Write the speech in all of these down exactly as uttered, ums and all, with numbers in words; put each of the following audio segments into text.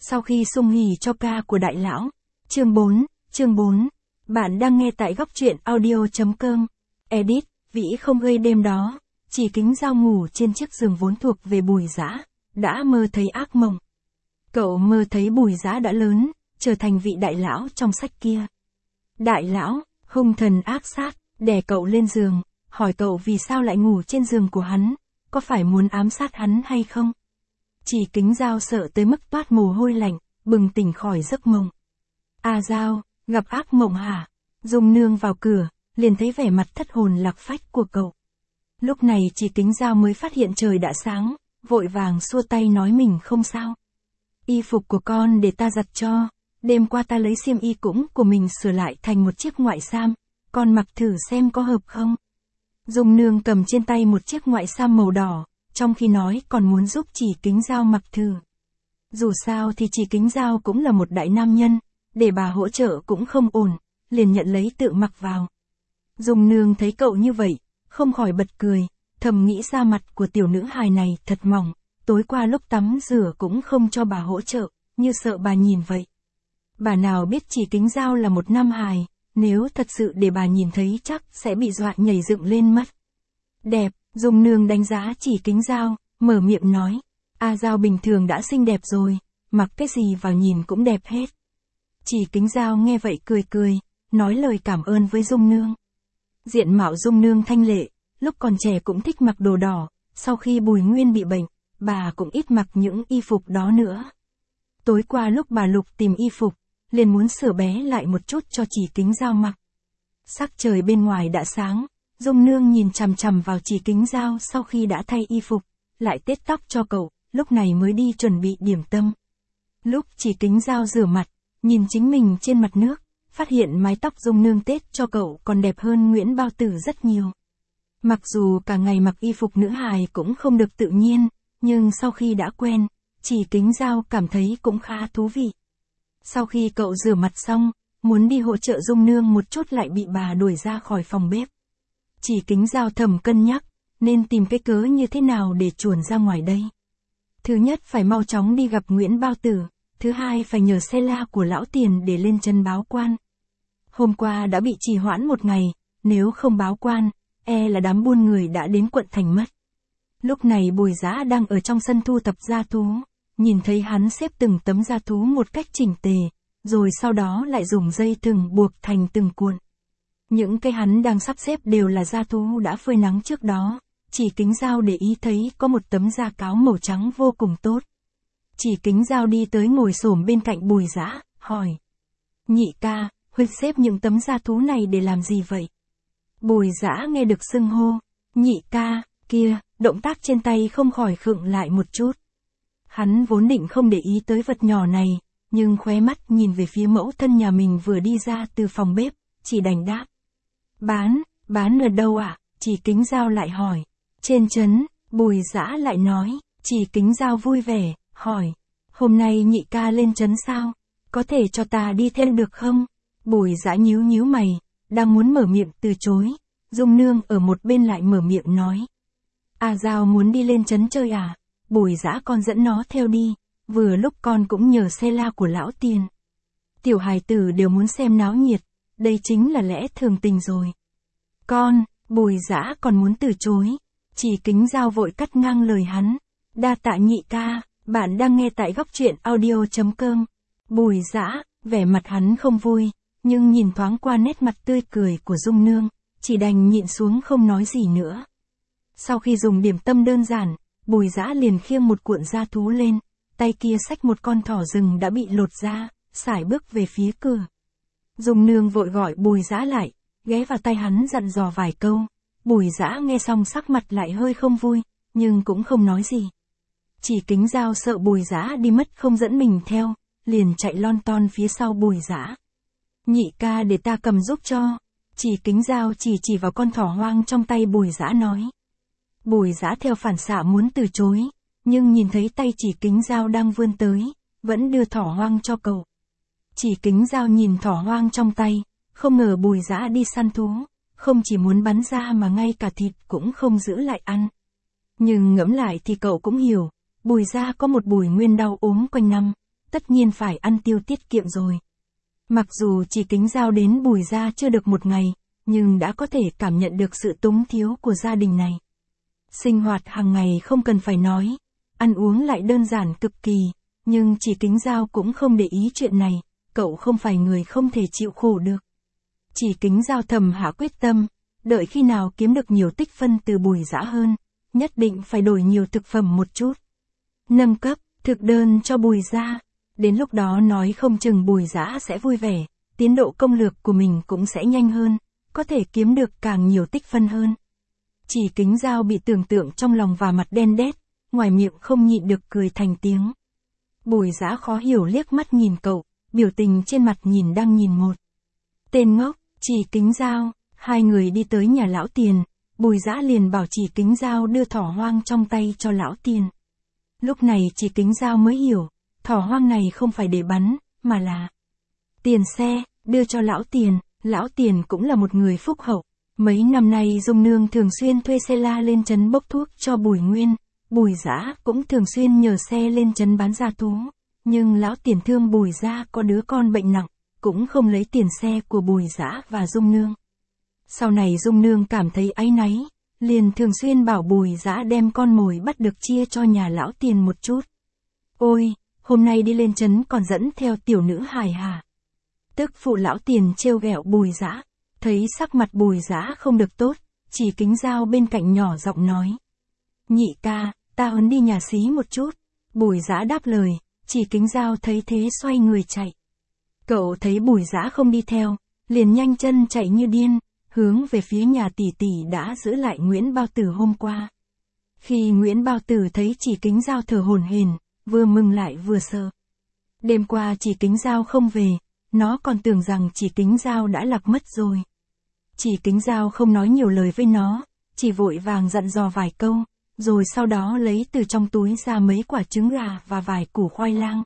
Sau khi sung hỉ cho ca của đại lão. Chương bốn, chương bốn. Bạn đang nghe tại góc truyện audio.com. Edit, Vĩ không gây đêm đó. Chỉ Kính Dao ngủ trên chiếc giường vốn thuộc về Bùi Dã, đã mơ thấy ác mộng. Cậu mơ thấy Bùi Dã đã lớn, trở thành vị đại lão trong sách kia. Đại lão, hung thần ác sát, đè cậu lên giường, hỏi cậu vì sao lại ngủ trên giường của hắn, có phải muốn ám sát hắn hay không? Chỉ Kính Dao sợ tới mức toát mồ hôi lạnh, bừng tỉnh khỏi giấc mộng. À Dao, gặp ác mộng hả? Dung Nương vào cửa, liền thấy vẻ mặt thất hồn lạc phách của cậu. Lúc này Chỉ Kính Dao mới phát hiện trời đã sáng, vội vàng xua tay nói mình không sao. Y phục của con để ta giặt cho, đêm qua ta lấy xiêm y cũng của mình sửa lại thành một chiếc ngoại sam, con mặc thử xem có hợp không. Dung Nương cầm trên tay một chiếc ngoại sam màu đỏ, trong khi nói còn muốn giúp Chỉ Kính Dao mặc thử. Dù sao thì Chỉ Kính Dao cũng là một đại nam nhân, để bà hỗ trợ cũng không ổn, liền nhận lấy tự mặc vào. Dung Nương thấy cậu như vậy, không khỏi bật cười, thầm nghĩ da mặt của tiểu nữ hài này thật mỏng, tối qua lúc tắm rửa cũng không cho bà hỗ trợ, như sợ bà nhìn vậy. Bà nào biết Chỉ Kính Dao là một nam hài, nếu thật sự để bà nhìn thấy chắc sẽ bị dọa nhảy dựng lên mất. Đẹp, Dung Nương đánh giá Chỉ Kính Dao, mở miệng nói, A Dao bình thường đã xinh đẹp rồi, mặc cái gì vào nhìn cũng đẹp hết. Chỉ Kính Dao nghe vậy cười cười, nói lời cảm ơn với Dung Nương. Diện mạo Dung Nương thanh lệ, lúc còn trẻ cũng thích mặc đồ đỏ, sau khi Bùi Nguyên bị bệnh, bà cũng ít mặc những y phục đó nữa. Tối qua lúc bà Lục tìm y phục, liền muốn sửa bé lại một chút cho Chỉ Kính Dao mặc. Sắc trời bên ngoài đã sáng, Dung Nương nhìn chằm chằm vào Chỉ Kính Dao sau khi đã thay y phục, lại tết tóc cho cậu, lúc này mới đi chuẩn bị điểm tâm. Lúc Chỉ Kính Dao rửa mặt, nhìn chính mình trên mặt nước, phát hiện mái tóc Dung Nương tết cho cậu còn đẹp hơn Nguyễn Bao Tử rất nhiều. Mặc dù cả ngày mặc y phục nữ hài cũng không được tự nhiên, nhưng sau khi đã quen, Chỉ Kính Dao cảm thấy cũng khá thú vị. Sau khi cậu rửa mặt xong, muốn đi hỗ trợ Dung Nương một chút lại bị bà đuổi ra khỏi phòng bếp. Chỉ Kính Dao thầm cân nhắc, nên tìm cái cớ như thế nào để chuồn ra ngoài đây. Thứ nhất phải mau chóng đi gặp Nguyễn Bao Tử, thứ hai phải nhờ xe la của lão Tiền để lên chân báo quan. Hôm qua đã bị trì hoãn một ngày, nếu không báo quan, e là đám buôn người đã đến quận thành mất. Lúc này Bùi Dã đang ở trong sân thu thập gia thú, nhìn thấy hắn xếp từng tấm gia thú một cách chỉnh tề, rồi sau đó lại dùng dây thừng buộc thành từng cuộn. Những cái hắn đang sắp xếp đều là gia thú đã phơi nắng trước đó, Chỉ Kính Dao để ý thấy có một tấm da cáo màu trắng vô cùng tốt. Chỉ Kính Dao đi tới ngồi xổm bên cạnh Bùi Dã, hỏi. Nhị ca, huynh xếp những tấm gia thú này để làm gì vậy? Bùi Dã nghe được xưng hô, nhị ca, kia, động tác trên tay không khỏi khựng lại một chút. Hắn vốn định không để ý tới vật nhỏ này, nhưng khóe mắt nhìn về phía mẫu thân nhà mình vừa đi ra từ phòng bếp, chỉ đành đáp. Bán, bán ở đâu ạ? À? Chỉ Kính Dao lại hỏi. Trên trấn, Bùi Dã lại nói. Chỉ Kính Dao vui vẻ, hỏi. Hôm nay nhị ca lên trấn sao? Có thể cho ta đi theo được không? Bùi Dã nhíu nhíu mày, đang muốn mở miệng từ chối. Dung Nương ở một bên lại mở miệng nói. À Dao muốn đi lên trấn chơi à? Bùi Dã con dẫn nó theo đi, vừa lúc con cũng nhờ xe la của lão Tiền. Tiểu hài tử đều muốn xem náo nhiệt, đây chính là lẽ thường tình rồi. Con, Bùi Dã còn muốn từ chối, Chỉ Kính Dao vội cắt ngang lời hắn. Đa tạ nhị ca, bạn đang nghe tại góc truyện audio.com. Bùi Dã, vẻ mặt hắn không vui, nhưng nhìn thoáng qua nét mặt tươi cười của Dung Nương, chỉ đành nhịn xuống không nói gì nữa. Sau khi dùng điểm tâm đơn giản, Bùi Dã liền khiêng một cuộn gia thú lên, tay kia xách một con thỏ rừng đã bị lột ra, sải bước về phía cửa. Dung Nương vội gọi Bùi Dã lại, ghé vào tay hắn dặn dò vài câu. Bùi Dã nghe xong sắc mặt lại hơi không vui, nhưng cũng không nói gì. Chỉ Kính Dao sợ Bùi Dã đi mất không dẫn mình theo, liền chạy lon ton phía sau Bùi Dã. Nhị ca để ta cầm giúp cho. Chỉ Kính Dao chỉ chỉ vào con thỏ hoang trong tay Bùi Dã nói. Bùi Dã theo phản xạ muốn từ chối, nhưng nhìn thấy tay Chỉ Kính Dao đang vươn tới, vẫn đưa thỏ hoang cho cậu. Chỉ Kính Dao nhìn thỏ hoang trong tay, không ngờ Bùi Dã đi săn thú, không chỉ muốn bắn ra mà ngay cả thịt cũng không giữ lại ăn. Nhưng ngẫm lại thì cậu cũng hiểu, Bùi gia có một Bùi Nguyên đau ốm quanh năm, tất nhiên phải ăn tiêu tiết kiệm rồi. Mặc dù chỉ Kính Dao đến Bùi gia chưa được một ngày, nhưng đã có thể cảm nhận được sự túng thiếu của gia đình này. Sinh hoạt hàng ngày không cần phải nói, ăn uống lại đơn giản cực kỳ, nhưng chỉ Kính Dao cũng không để ý chuyện này, cậu không phải người không thể chịu khổ được. Chỉ Kính Dao thầm hạ quyết tâm, đợi khi nào kiếm được nhiều tích phân từ Bùi Dã hơn, nhất định phải đổi nhiều thực phẩm một chút. Nâng cấp, thực đơn cho Bùi gia, đến lúc đó nói không chừng Bùi Dã sẽ vui vẻ, tiến độ công lược của mình cũng sẽ nhanh hơn, có thể kiếm được càng nhiều tích phân hơn. Chỉ Kính Dao bị tưởng tượng trong lòng và mặt đen đét, ngoài miệng không nhịn được cười thành tiếng. Bùi Dã khó hiểu liếc mắt nhìn cậu, biểu tình trên mặt nhìn đang nhìn một. Tên ngốc, Chỉ Kính Dao, hai người đi tới nhà lão Tiền, Bùi Dã liền bảo Chỉ Kính Dao đưa thỏ hoang trong tay cho lão Tiền. Lúc này Chỉ Kính Dao mới hiểu, thỏ hoang này không phải để bắn, mà là tiền xe, đưa cho lão Tiền. Lão Tiền cũng là một người phúc hậu. Mấy năm nay Dung Nương thường xuyên thuê xe la lên trấn bốc thuốc cho Bùi Nguyên, Bùi Dã cũng thường xuyên nhờ xe lên trấn bán gia thú. Nhưng lão Tiền thương Bùi gia có đứa con bệnh nặng, cũng không lấy tiền xe của Bùi Dã và Dung Nương. Sau này Dung Nương cảm thấy áy náy, liền thường xuyên bảo Bùi Dã đem con mồi bắt được chia cho nhà lão Tiền một chút. Ôi, hôm nay đi lên trấn còn dẫn theo tiểu nữ hài hả? Tức phụ lão Tiền trêu ghẹo Bùi Dã, thấy sắc mặt Bùi Dã không được tốt, Chỉ Kính Dao bên cạnh nhỏ giọng nói. Nhị ca, ta ấn đi nhà xí một chút. Bùi Dã đáp lời, Chỉ Kính Dao thấy thế xoay người chạy. Cậu thấy Bùi Dã không đi theo, liền nhanh chân chạy như điên, hướng về phía nhà tỷ tỷ đã giữ lại Nguyễn Bao Tử hôm qua. Khi Nguyễn Bao Tử thấy Chỉ Kính Dao thở hổn hển, vừa mừng lại vừa sợ. Đêm qua Chỉ Kính Dao không về, nó còn tưởng rằng Chỉ Kính Dao đã lạc mất rồi. Chỉ Kính Dao không nói nhiều lời với nó, chỉ vội vàng dặn dò vài câu, rồi sau đó lấy từ trong túi ra mấy quả trứng gà và vài củ khoai lang.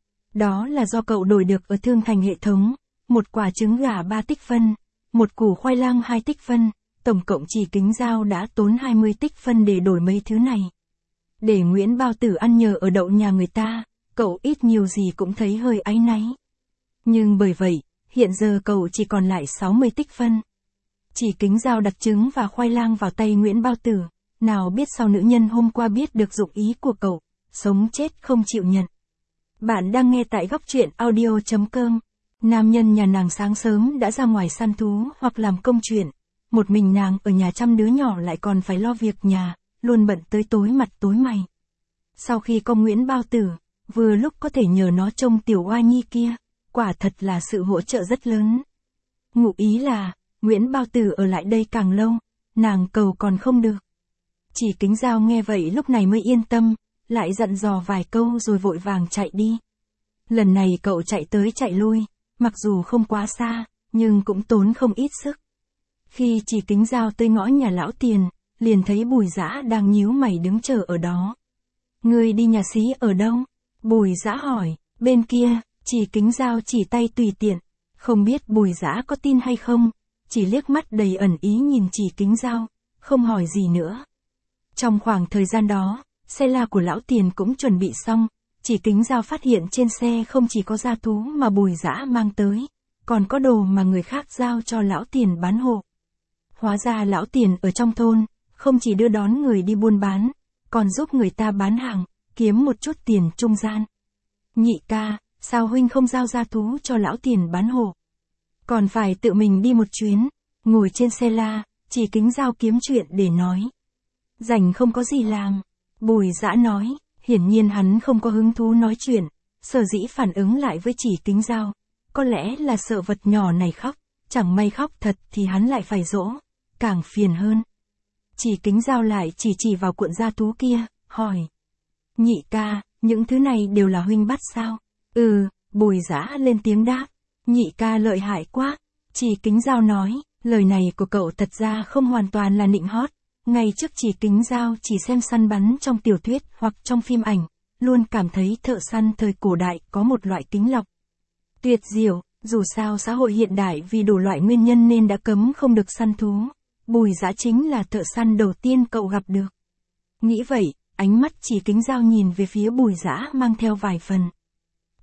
Đó là do cậu đổi được ở thương thành hệ thống, một quả trứng gà ba tích phân, một củ khoai lang hai tích phân, tổng cộng Chỉ Kính Dao đã tốn hai mươi tích phân để đổi mấy thứ này. Để Nguyễn Bao Tử ăn nhờ ở đậu nhà người ta, cậu ít nhiều gì cũng thấy hơi áy náy. Nhưng bởi vậy, hiện giờ cậu chỉ còn lại sáu mươi tích phân. Chỉ Kính Dao đặt trứng và khoai lang vào tay Nguyễn Bao Tử, nào biết sao nữ nhân hôm qua biết được dụng ý của cậu, sống chết không chịu nhận. Bạn đang nghe tại góc truyện audio chấm com. Nam nhân nhà nàng sáng sớm đã ra ngoài săn thú hoặc làm công chuyện, một mình nàng ở nhà chăm đứa nhỏ lại còn phải lo việc nhà, luôn bận tới tối mặt tối mày. Sau khi có Nguyễn Bao Tử, vừa lúc có thể nhờ nó trông tiểu oa nhi kia, quả thật là sự hỗ trợ rất lớn. Ngụ ý là, Nguyễn Bao Tử ở lại đây càng lâu, nàng cầu còn không được. Chỉ Kính Dao nghe vậy lúc này mới yên tâm, lại dặn dò vài câu rồi vội vàng chạy đi. Lần này cậu chạy tới chạy lui, mặc dù không quá xa, nhưng cũng tốn không ít sức. Khi Chỉ Kính Dao tới ngõ nhà lão Tiền, liền thấy Bùi Dã đang nhíu mày đứng chờ ở đó. Ngươi đi nhà xí ở đâu? Bùi Dã hỏi. Bên kia. Chỉ Kính Dao chỉ tay tùy tiện, không biết Bùi Dã có tin hay không, chỉ liếc mắt đầy ẩn ý nhìn Chỉ Kính Dao, không hỏi gì nữa. Trong khoảng thời gian đó, xe la của lão Tiền cũng chuẩn bị xong, Chỉ Kính Dao phát hiện trên xe không chỉ có gia thú mà Bùi Dã mang tới, còn có đồ mà người khác giao cho lão Tiền bán hộ. Hóa ra lão Tiền ở trong thôn, không chỉ đưa đón người đi buôn bán, còn giúp người ta bán hàng, kiếm một chút tiền trung gian. Nhị ca, sao huynh không giao gia thú cho lão Tiền bán hộ? Còn phải tự mình đi một chuyến, ngồi trên xe la, Chỉ Kính Dao kiếm chuyện để nói. Rảnh không có gì làm, Bùi Dã nói, hiển nhiên hắn không có hứng thú nói chuyện, sở dĩ phản ứng lại với Chỉ Kính Dao, có lẽ là sợ vật nhỏ này khóc, chẳng may khóc thật thì hắn lại phải dỗ, càng phiền hơn. Chỉ Kính Dao lại chỉ chỉ vào cuộn gia thú kia, hỏi. Nhị ca, những thứ này đều là huynh bắt sao? Ừ, Bùi Dã lên tiếng đáp. Nhị ca lợi hại quá. Chỉ Kính Dao nói, lời này của cậu thật ra không hoàn toàn là nịnh hót. Ngày trước Chỉ Kính Dao chỉ xem săn bắn trong tiểu thuyết hoặc trong phim ảnh, luôn cảm thấy thợ săn thời cổ đại có một loại kính lọc tuyệt diệu, dù sao xã hội hiện đại vì đủ loại nguyên nhân nên đã cấm không được săn thú. Bùi Dã chính là thợ săn đầu tiên cậu gặp được. Nghĩ vậy, ánh mắt Chỉ Kính Dao nhìn về phía Bùi Dã mang theo vài phần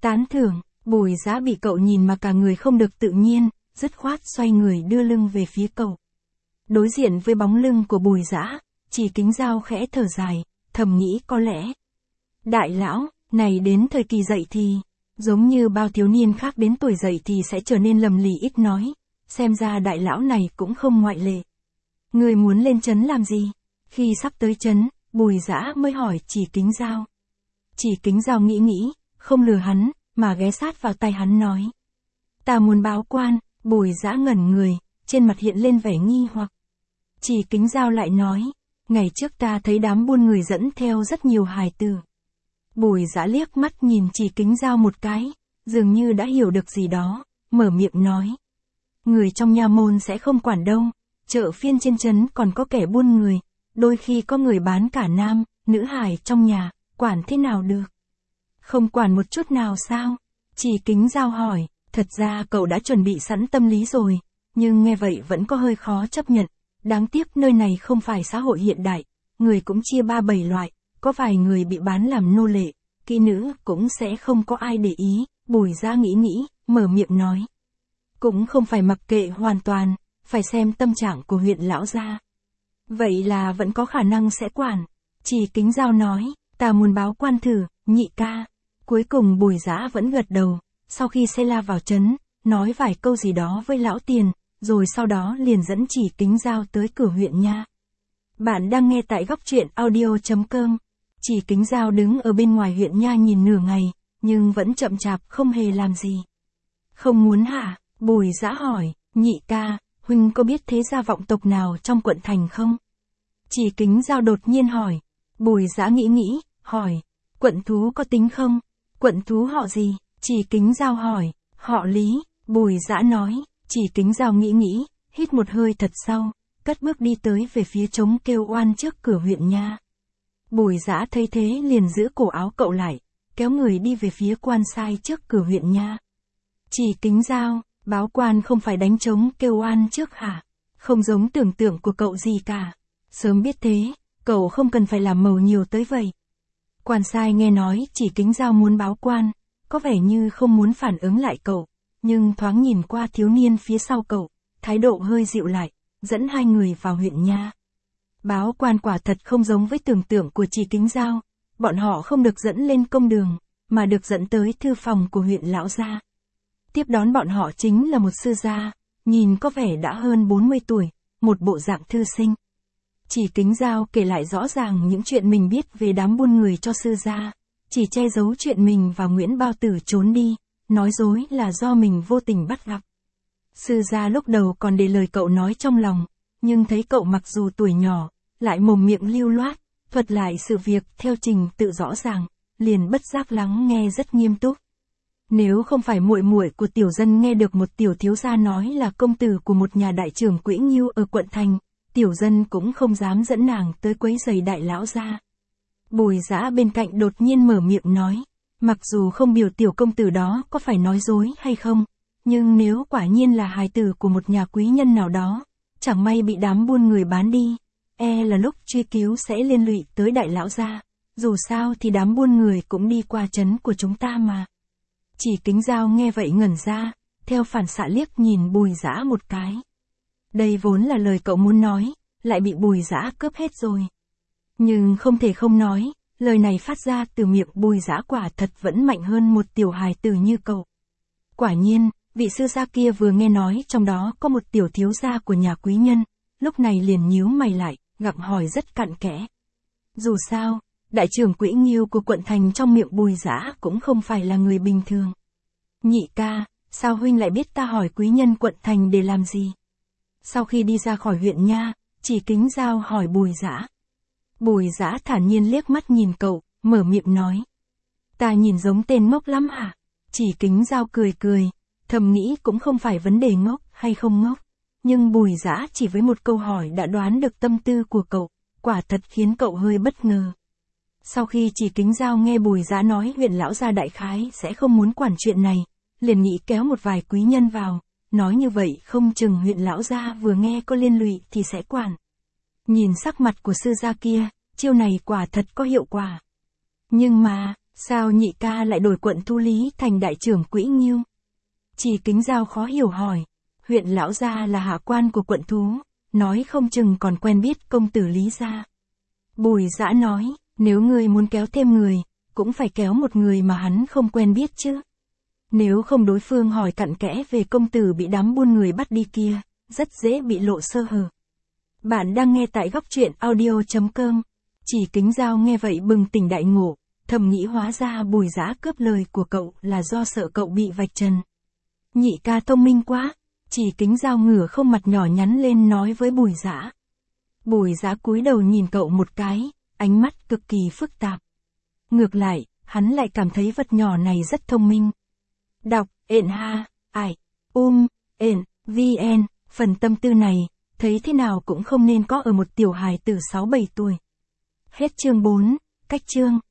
Tán thưởng, Bùi Dã bị cậu nhìn mà cả người không được tự nhiên, dứt khoát xoay người đưa lưng về phía cậu. Đối diện với bóng lưng của Bùi Dã, Chỉ Kính Dao khẽ thở dài, thầm nghĩ có lẽ. Đại lão, này đến thời kỳ dậy thì, giống như bao thiếu niên khác đến tuổi dậy thì sẽ trở nên lầm lì ít nói, xem ra đại lão này cũng không ngoại lệ. Người muốn lên trấn làm gì? Khi sắp tới trấn, Bùi Dã mới hỏi Chỉ Kính Dao. Chỉ Kính Dao nghĩ nghĩ, không lừa hắn, mà ghé sát vào tay hắn nói. Ta muốn báo quan. Bùi Dã ngẩn người, trên mặt hiện lên vẻ nghi hoặc. Chỉ Kính Dao lại nói, ngày trước ta thấy đám buôn người dẫn theo rất nhiều hài tử. Bùi Dã liếc mắt nhìn Chỉ Kính Dao một cái, dường như đã hiểu được gì đó, mở miệng nói. Người trong nha môn sẽ không quản đâu, chợ phiên trên trấn còn có kẻ buôn người, đôi khi có người bán cả nam, nữ hài trong nhà, quản thế nào được? Không quản một chút nào sao? Chỉ Kính Dao hỏi, thật ra cậu đã chuẩn bị sẵn tâm lý rồi, nhưng nghe vậy vẫn có hơi khó chấp nhận. Đáng tiếc nơi này không phải xã hội hiện đại, người cũng chia ba bảy loại, có vài người bị bán làm nô lệ, kỹ nữ cũng sẽ không có ai để ý. Bùi Dã nghĩ nghĩ, mở miệng nói. Cũng không phải mặc kệ hoàn toàn, phải xem tâm trạng của huyện lão gia. Vậy là vẫn có khả năng sẽ quản. Chỉ Kính Dao nói, ta muốn báo quan thử, nhị ca. Cuối cùng Bùi Dã vẫn gật đầu, sau khi xe la vào trấn, nói vài câu gì đó với lão tiền, rồi sau đó liền dẫn Chỉ Kính Dao tới cửa huyện nha. Bạn đang nghe tại góc truyện audio chấm com. Chỉ Kính Dao đứng ở bên ngoài huyện nha nhìn nửa ngày, nhưng vẫn chậm chạp không hề làm gì. Không muốn hả? Bùi Dã hỏi, nhị ca, huynh có biết thế gia vọng tộc nào trong quận thành không? Chỉ Kính Dao đột nhiên hỏi. Bùi Dã nghĩ nghĩ, hỏi, quận thú có tính không? Quận thú họ gì? Chỉ Kính Dao hỏi, họ Lý. Bùi Dã nói. Chỉ Kính Dao nghĩ nghĩ, hít một hơi thật sâu, cất bước đi tới về phía trống kêu oan trước cửa huyện nha. Bùi Dã thấy thế liền giữ cổ áo cậu lại, kéo người đi về phía quan sai trước cửa huyện nha. Chỉ Kính Dao, báo quan không phải đánh trống kêu oan trước hả? Không giống tưởng tượng của cậu gì cả. Sớm biết thế, cậu không cần phải làm màu nhiều tới vậy. Quan sai nghe nói Chỉ Kính Dao muốn báo quan, có vẻ như không muốn phản ứng lại cậu, nhưng thoáng nhìn qua thiếu niên phía sau cậu, thái độ hơi dịu lại, dẫn hai người vào huyện nha. Báo quan quả thật không giống với tưởng tượng của Chỉ Kính Dao, bọn họ không được dẫn lên công đường, mà được dẫn tới thư phòng của huyện lão gia. Tiếp đón bọn họ chính là một sư gia, nhìn có vẻ đã hơn bốn mươi tuổi, một bộ dạng thư sinh. Chỉ Kính Dao kể lại rõ ràng những chuyện mình biết về đám buôn người cho sư gia, chỉ che giấu chuyện mình và Nguyễn Bao Tử trốn đi, nói dối là do mình vô tình bắt gặp. Sư gia lúc đầu còn để lời cậu nói trong lòng, nhưng thấy cậu mặc dù tuổi nhỏ, lại mồm miệng lưu loát, thuật lại sự việc theo trình tự rõ ràng, liền bất giác lắng nghe rất nghiêm túc. Nếu không phải muội muội của tiểu dân nghe được một tiểu thiếu gia nói là công tử của một nhà đại trưởng Quỹ Nghiêu ở quận thành, tiểu dân cũng không dám dẫn nàng tới quấy rầy đại lão gia. Bùi Dã bên cạnh đột nhiên mở miệng nói, mặc dù không biểu tiểu công tử đó có phải nói dối hay không, nhưng nếu quả nhiên là hài tử của một nhà quý nhân nào đó, chẳng may bị đám buôn người bán đi, e là lúc truy cứu sẽ liên lụy tới đại lão gia, dù sao thì đám buôn người cũng đi qua trấn của chúng ta mà. Chỉ Kính Dao nghe vậy ngẩn ra, theo phản xạ liếc nhìn Bùi Dã một cái. Đây vốn là lời cậu muốn nói, lại bị Bùi Dã cướp hết rồi. Nhưng không thể không nói, lời này phát ra từ miệng Bùi Dã quả thật vẫn mạnh hơn một tiểu hài tử như cậu. Quả nhiên, vị sư gia kia vừa nghe nói trong đó có một tiểu thiếu gia của nhà quý nhân, lúc này liền nhíu mày lại, gặng hỏi rất cặn kẽ. Dù sao, đại trưởng Quỹ Nghiêu của quận thành trong miệng Bùi Dã cũng không phải là người bình thường. Nhị ca, sao huynh lại biết ta hỏi quý nhân quận thành để làm gì? Sau khi đi ra khỏi huyện nha, Chỉ Kính Dao hỏi Bùi Dã. Bùi Dã thản nhiên liếc mắt nhìn cậu, mở miệng nói. Ta nhìn giống tên ngốc lắm hả? Chỉ Kính Dao cười cười, thầm nghĩ cũng không phải vấn đề ngốc hay không ngốc. Nhưng Bùi Dã chỉ với một câu hỏi đã đoán được tâm tư của cậu, quả thật khiến cậu hơi bất ngờ. Sau khi Chỉ Kính Dao nghe Bùi Dã nói huyện lão gia đại khái sẽ không muốn quản chuyện này, liền nghĩ kéo một vài quý nhân vào, nói như vậy không chừng huyện lão gia vừa nghe có liên lụy thì sẽ quản. Nhìn sắc mặt của sư gia kia, chiêu này quả thật có hiệu quả. Nhưng mà, Sao nhị ca lại đổi quận Thu Lý thành đại trưởng Quỹ Nghiêu? Chỉ Kính Dao khó hiểu hỏi. Huyện lão gia là hạ quan của quận Thú, nói không chừng còn quen biết công tử Lý gia. Bùi Dã nói, nếu ngươi muốn kéo thêm người, cũng phải kéo một người mà hắn không quen biết chứ. Nếu không đối phương hỏi cặn kẽ về công tử bị đám buôn người bắt đi kia, rất dễ bị lộ sơ hở. Bạn đang nghe tại góc truyện audio chấm com. Chỉ Kính Dao nghe vậy bừng tỉnh đại ngộ, thầm nghĩ hóa ra Bùi Dã cướp lời của cậu là do sợ cậu bị vạch trần. Nhị ca thông minh quá. Chỉ Kính Dao ngửa không mặt nhỏ nhắn lên nói với Bùi Dã. Bùi Dã cúi đầu nhìn cậu một cái, ánh mắt cực kỳ phức tạp. Ngược lại, hắn lại cảm thấy vật nhỏ này rất thông minh. Đọc, ện ha, ải, um, ện, vn, phần tâm tư này, thấy thế nào cũng không nên có ở một tiểu hài từ sáu bảy tuổi. Hết chương bốn, cách chương.